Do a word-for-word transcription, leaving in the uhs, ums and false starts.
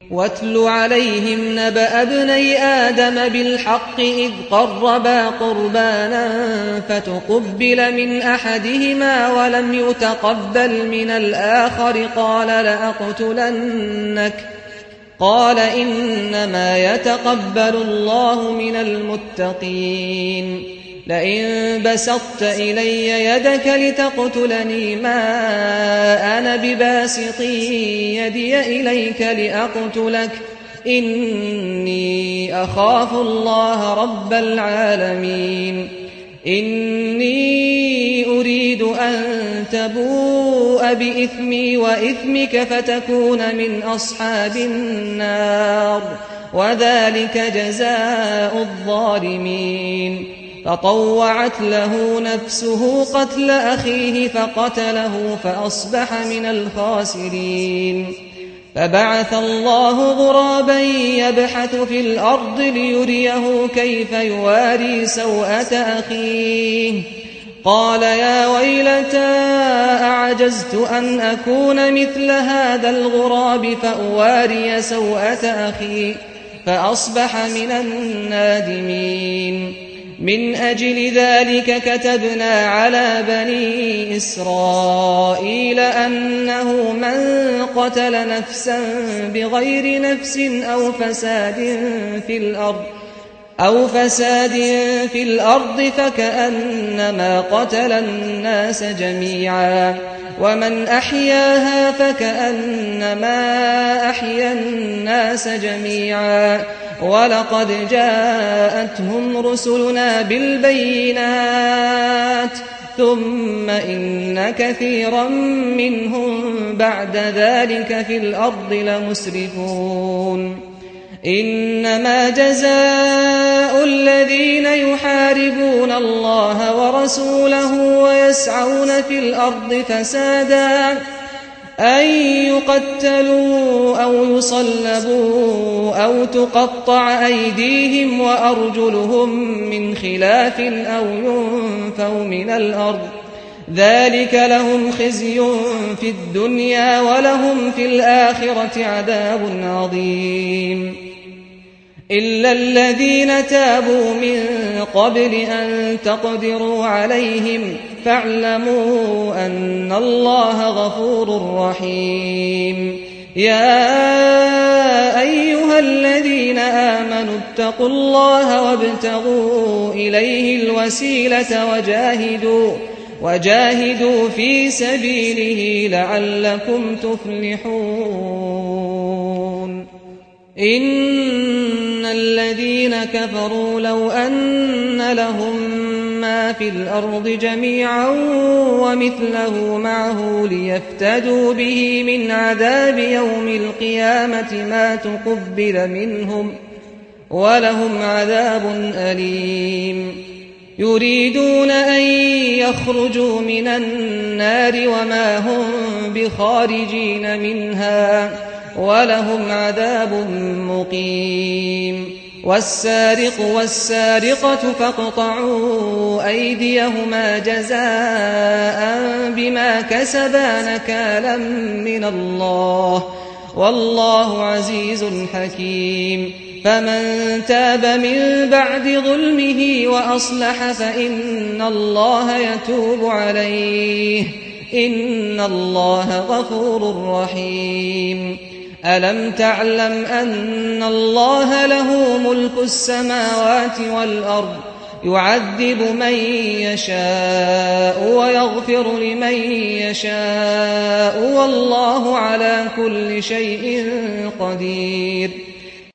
واتل عليهم نبأ ابني آدم بالحق إذ قربا قربانا فتقبل من أحدهما ولم يتقبل من الآخر قال لأقتلنك قال إنما يتقبل الله من المتقين لئن بسطت إلي يدك لتقتلني ما أنا بباسط يدي إليك لأقتلك إني أخاف الله رب العالمين إني أريد أن تبوء بإثمي وإثمك فتكون من أصحاب النار وذلك جزاء الظالمين فطوعت له نفسه قتل أخيه فقتله فأصبح من الخاسرين فبعث الله غرابا يبحث في الأرض ليريه كيف يواري سوءة أخيه قال يا ويلتى أعجزت أن أكون مثل هذا الغراب فأواري سوءة أخي فأصبح من النادمين من أجل ذلك كتبنا على بني إسرائيل أنه من قتل نفسا بغير نفس أو فساد في الأرض أو فساد في الأرض فكأنما قتل الناس جميعا ومن أحياها فكأنما أحيا الناس جميعا ولقد جاءتهم رسلنا بالبينات ثم إن كثيرا منهم بعد ذلك في الأرض لمسرفون إنما جزاء الذين يحاربون الله ورسوله ويسعون في الأرض فسادا أن يقتلوا أو يصلبوا أو تقطع أيديهم وأرجلهم من خلاف أو ينفوا من الأرض ذلك لهم خزي في الدنيا ولهم في الآخرة عذاب عظيم إلا الذين تابوا من قبل أن تقدروا عليهم فاعلموا أن الله غفور رحيم يا أيها الذين آمنوا اتقوا الله وابتغوا إليه الوسيلة وجاهدوا وجاهدوا في سبيله لعلكم تفلحون إن الذين كفروا لو أن لهم ما في الأرض جميعا ومثله معه ليفتدوا به من عذاب يوم القيامة ما تقبل منهم ولهم عذاب أليم يريدون أن يخرجوا من النار وما هم بخارجين منها ولهم عذاب مقيم والسارق والسارقة فاقطعوا أيديهما جزاء بما كسبا نكالا من الله والله عزيز حكيم فمن تاب من بعد ظلمه وأصلح فإن الله يتوب عليه إن الله غفور رحيم ألم تعلم أن الله له ملك السماوات والأرض يعذب من يشاء ويغفر لمن يشاء والله على كل شيء قدير